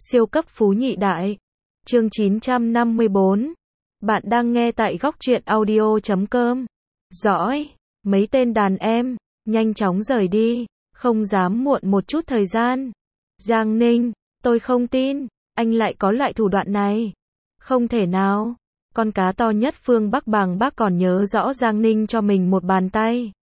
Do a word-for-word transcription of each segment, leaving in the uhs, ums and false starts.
Siêu cấp phú nhị đại. Chương chín trăm năm mươi bốn. Bạn đang nghe tại góc truyện audio chấm com. Dõi, mấy tên đàn em, nhanh chóng rời đi, không dám muộn một chút thời gian. Giang Ninh, tôi không tin, anh lại có loại thủ đoạn này. Không thể nào, con cá to nhất phương Bắc Bàng Bác còn nhớ rõ Giang Ninh cho mình một bàn tay.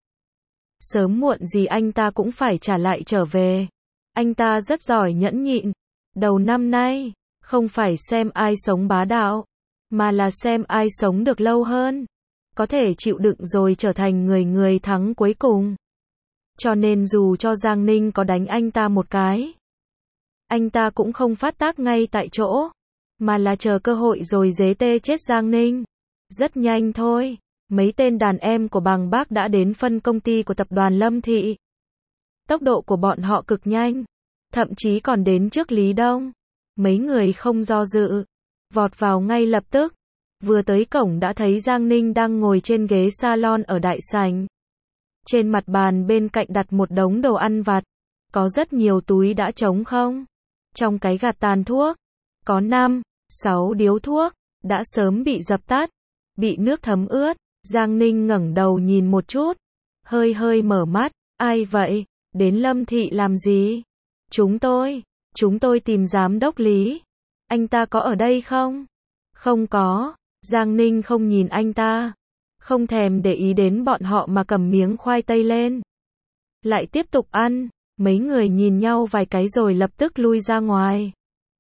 Sớm muộn gì anh ta cũng phải trả lại trở về. Anh ta rất giỏi nhẫn nhịn. Đầu năm nay, không phải xem ai sống bá đạo, mà là xem ai sống được lâu hơn. Có thể chịu đựng rồi trở thành người người thắng cuối cùng. Cho nên dù cho Giang Ninh có đánh anh ta một cái, anh ta cũng không phát tác ngay tại chỗ, mà là chờ cơ hội rồi dế tê chết Giang Ninh. Rất nhanh thôi, mấy tên đàn em của Bàng Bác đã đến phân công ty của tập đoàn Lâm Thị. Tốc độ của bọn họ cực nhanh, thậm chí còn đến trước Lý Đông. Mấy người không do dự, vọt vào ngay lập tức. Vừa tới cổng đã thấy Giang Ninh đang ngồi trên ghế salon ở đại sảnh. Trên mặt bàn bên cạnh đặt một đống đồ ăn vặt, có rất nhiều túi đã trống không. Trong cái gạt tàn thuốc, có năm, sáu điếu thuốc, đã sớm bị dập tắt, bị nước thấm ướt. Giang Ninh ngẩng đầu nhìn một chút, hơi hơi mở mắt, ai vậy, đến Lâm Thị làm gì? Chúng tôi, chúng tôi tìm giám đốc Lý. Anh ta có ở đây không? Không có. Giang Ninh không nhìn anh ta, không thèm để ý đến bọn họ mà cầm miếng khoai tây lên. Lại tiếp tục ăn, mấy người nhìn nhau vài cái rồi lập tức lui ra ngoài.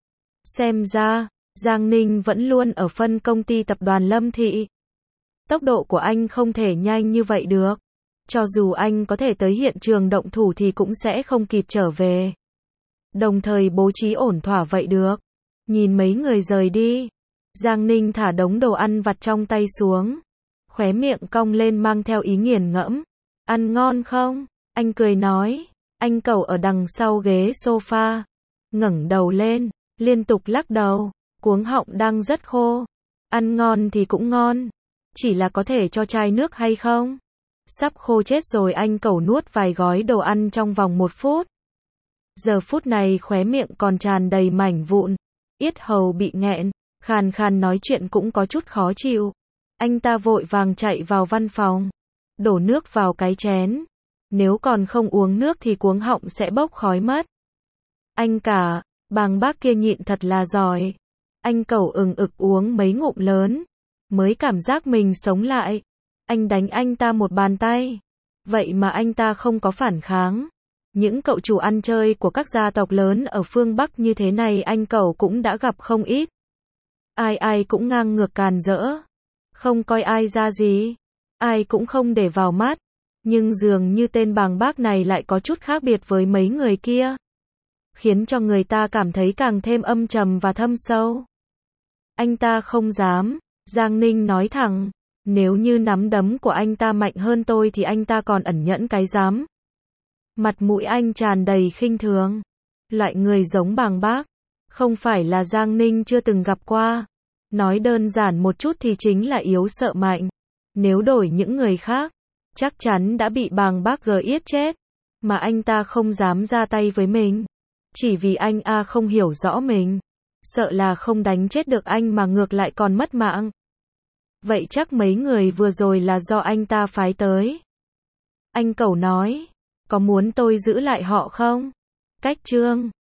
Xem ra, Giang Ninh vẫn luôn ở phân công ty tập đoàn Lâm Thị. Tốc độ của anh không thể nhanh như vậy được. Cho dù anh có thể tới hiện trường động thủ thì cũng sẽ không kịp trở về. Đồng thời bố trí ổn thỏa vậy được. Nhìn mấy người rời đi, Giang Ninh thả đống đồ ăn vặt trong tay xuống, khóe miệng cong lên mang theo ý nghiền ngẫm. Ăn ngon không? Anh cười nói. Anh cẩu ở đằng sau ghế sofa, ngẩng đầu lên, liên tục lắc đầu, cuống họng đang rất khô. Ăn ngon thì cũng ngon, chỉ là có thể cho chai nước hay không? Sắp khô chết rồi. Anh cẩu nuốt vài gói đồ ăn trong vòng một phút. Giờ phút này khóe miệng còn tràn đầy mảnh vụn, yết hầu bị nghẹn, khàn khàn nói chuyện cũng có chút khó chịu. Anh ta vội vàng chạy vào văn phòng, đổ nước vào cái chén. Nếu còn không uống nước thì cuống họng sẽ bốc khói mất. Anh cả, Bàng Bác kia nhịn thật là giỏi. Anh cẩu ừng ực uống mấy ngụm lớn, mới cảm giác mình sống lại. Anh đánh anh ta một bàn tay, vậy mà anh ta không có phản kháng. Những cậu chủ ăn chơi của các gia tộc lớn ở phương Bắc như thế này anh cẩu cũng đã gặp không ít. Ai ai cũng ngang ngược càn rỡ, không coi ai ra gì, ai cũng không để vào mắt. Nhưng dường như tên Bàng Bác này lại có chút khác biệt với mấy người kia, khiến cho người ta cảm thấy càng thêm âm trầm và thâm sâu. Anh ta không dám, Giang Ninh nói thẳng, nếu như nắm đấm của anh ta mạnh hơn tôi thì anh ta còn ẩn nhẫn cái dám. Mặt mũi anh tràn đầy khinh thường. Loại người giống Bàng Bác, không phải là Giang Ninh chưa từng gặp qua. Nói đơn giản một chút thì chính là yếu sợ mạnh. Nếu đổi những người khác, chắc chắn đã bị Bàng Bác gờ yết chết. Mà anh ta không dám ra tay với mình. Chỉ vì anh A không hiểu rõ mình. Sợ là không đánh chết được anh mà ngược lại còn mất mạng. Vậy chắc mấy người vừa rồi là do anh ta phái tới. Anh cẩu nói, có muốn tôi giữ lại họ không? Cách trương,